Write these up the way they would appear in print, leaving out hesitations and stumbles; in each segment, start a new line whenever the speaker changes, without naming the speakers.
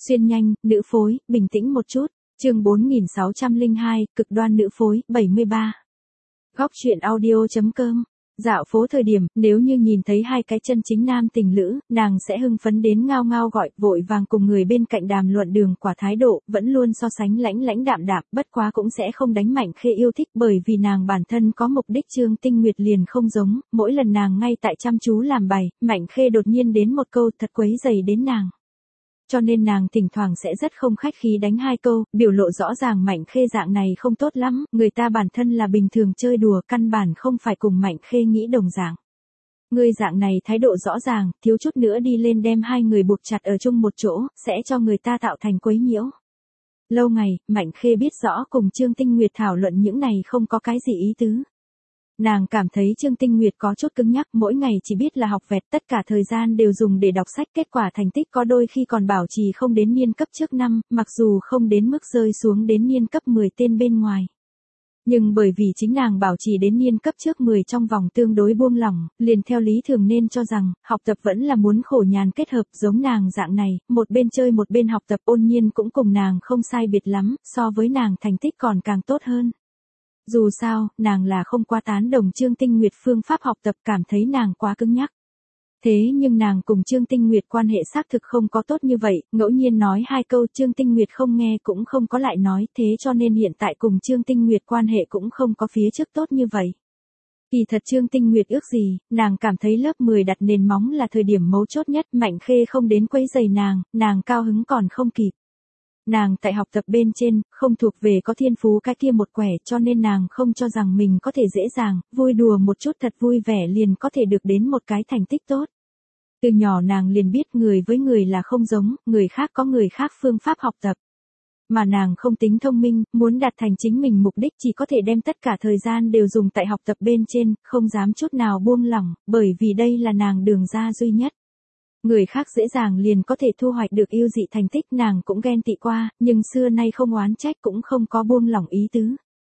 Xuyên nhanh, nữ phối, bình tĩnh một chút. Chương 4602, cực đoan nữ phối, 73. Góc truyện audio.com. Dạo phố thời điểm, nếu như nhìn thấy hai cái chân chính nam tình lữ, nàng sẽ hưng phấn đến ngao ngao gọi, vội vàng cùng người bên cạnh đàm luận đường quả thái độ, vẫn luôn so sánh lãnh lãnh đạm đạm, bất quá cũng sẽ không đánh Mạnh Khê yêu thích bởi vì nàng bản thân có mục đích. Trương Tinh Nguyệt liền không giống, mỗi lần nàng ngay tại chăm chú làm bài, Mạnh Khê đột nhiên đến một câu thật quấy dày đến nàng. Cho nên nàng thỉnh thoảng sẽ rất không khách khí đánh hai câu, biểu lộ rõ ràng Mạnh Khê dạng này không tốt lắm, người ta bản thân là bình thường chơi đùa, căn bản không phải cùng Mạnh Khê nghĩ đồng dạng. Ngươi dạng này thái độ rõ ràng, thiếu chút nữa đi lên đem hai người buộc chặt ở chung một chỗ, sẽ cho người ta tạo thành quấy nhiễu. Lâu ngày, Mạnh Khê biết rõ cùng Trương Tinh Nguyệt thảo luận những này không có cái gì ý tứ. Nàng cảm thấy Trương Tinh Nguyệt có chút cứng nhắc, mỗi ngày chỉ biết là học vẹt, tất cả thời gian đều dùng để đọc sách, kết quả thành tích có đôi khi còn bảo trì không đến niên cấp trước năm, mặc dù không đến mức rơi xuống đến niên cấp 10 tên bên ngoài. Nhưng bởi vì chính nàng bảo trì đến niên cấp trước 10 trong vòng tương đối buông lỏng, liền theo lý thường nên cho rằng, học tập vẫn là muốn khổ nhàn kết hợp. Giống nàng dạng này, một bên chơi một bên học tập. Ôn Nhiên cũng cùng nàng không sai biệt lắm, so với nàng thành tích còn càng tốt hơn. Dù sao, nàng là không quá tán đồng Trương Tinh Nguyệt phương pháp học tập, cảm thấy nàng quá cứng nhắc. Thế nhưng nàng cùng Trương Tinh Nguyệt quan hệ xác thực không có tốt như vậy, ngẫu nhiên nói hai câu Trương Tinh Nguyệt không nghe cũng không có lại nói, thế cho nên hiện tại cùng Trương Tinh Nguyệt quan hệ cũng không có phía trước tốt như vậy. Kỳ thật Trương Tinh Nguyệt ước gì, nàng cảm thấy lớp 10 đặt nền móng là thời điểm mấu chốt nhất, Mạnh Khê không đến quấy rầy nàng cao hứng còn không kịp. Nàng tại học tập bên trên, không thuộc về có thiên phú cái kia một quẻ, cho nên nàng không cho rằng mình có thể dễ dàng, vui đùa một chút thật vui vẻ liền có thể được đến một cái thành tích tốt. Từ nhỏ nàng liền biết người với người là không giống, người khác có người khác phương pháp học tập. Mà nàng không tính thông minh, muốn đạt thành chính mình mục đích chỉ có thể đem tất cả thời gian đều dùng tại học tập bên trên, không dám chút nào buông lỏng, bởi vì đây là nàng đường ra duy nhất. Người khác dễ dàng liền có thể thu hoạch được yêu dị thành tích, nàng cũng ghen tị qua, nhưng xưa nay không oán trách cũng không có buông lỏng ý tứ.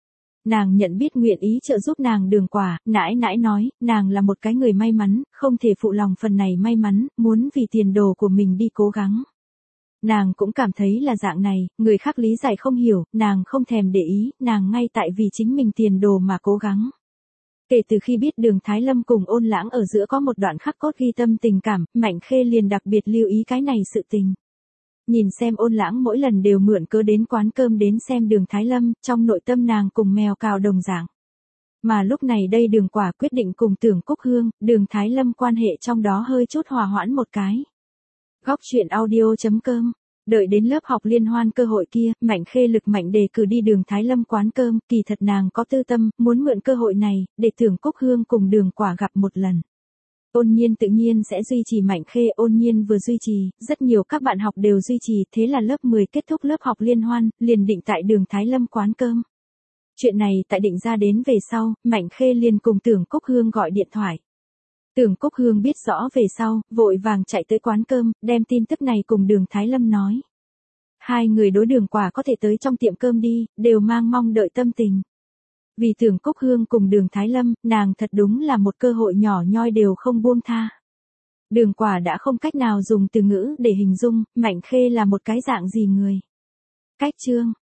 Nàng nhận biết nguyện ý trợ giúp nàng Đường Quả, nãi nãi nói, nàng là một cái người may mắn, không thể phụ lòng phần này may mắn, muốn vì tiền đồ của mình đi cố gắng. Nàng cũng cảm thấy là dạng này, người khác lý giải không hiểu, nàng không thèm để ý, nàng ngay tại vì chính mình tiền đồ mà cố gắng. Kể từ khi biết Đường Thái Lâm cùng Ôn Lãng ở giữa có một đoạn khắc cốt ghi tâm tình cảm, Mạnh Khê liền đặc biệt lưu ý cái này sự tình. Nhìn xem Ôn Lãng mỗi lần đều mượn cớ đến quán cơm đến xem Đường Thái Lâm, trong nội tâm nàng cùng mèo cào đồng dạng. Mà lúc này đây Đường Quả quyết định cùng Tưởng Cúc Hương, Đường Thái Lâm quan hệ trong đó hơi chút hòa hoãn một cái. Góc truyện audio.com. Đợi đến lớp học liên hoan cơ hội kia, Mạnh Khê lực mạnh đề cử đi Đường Thái Lâm quán cơm, kỳ thật nàng có tư tâm, muốn mượn cơ hội này, để Tưởng Cúc Hương cùng Đường Quả gặp một lần. Ôn Nhiên tự nhiên sẽ duy trì Mạnh Khê, Ôn Nhiên vừa duy trì, rất nhiều các bạn học đều duy trì, thế là lớp 10 kết thúc lớp học liên hoan, liền định tại Đường Thái Lâm quán cơm. Chuyện này tại định ra đến về sau, Mạnh Khê liền cùng Tưởng Cúc Hương gọi điện thoại. Tưởng Cúc Hương biết rõ về sau, vội vàng chạy tới quán cơm, đem tin tức này cùng Đường Thái Lâm nói. Hai người đối Đường Quả có thể tới trong tiệm cơm đi, đều mang mong đợi tâm tình. Vì Tưởng Cúc Hương cùng Đường Thái Lâm, nàng thật đúng là một cơ hội nhỏ nhoi đều không buông tha. Đường Quả đã không cách nào dùng từ ngữ để hình dung, Mạnh Khê là một cái dạng gì người. Cách chương.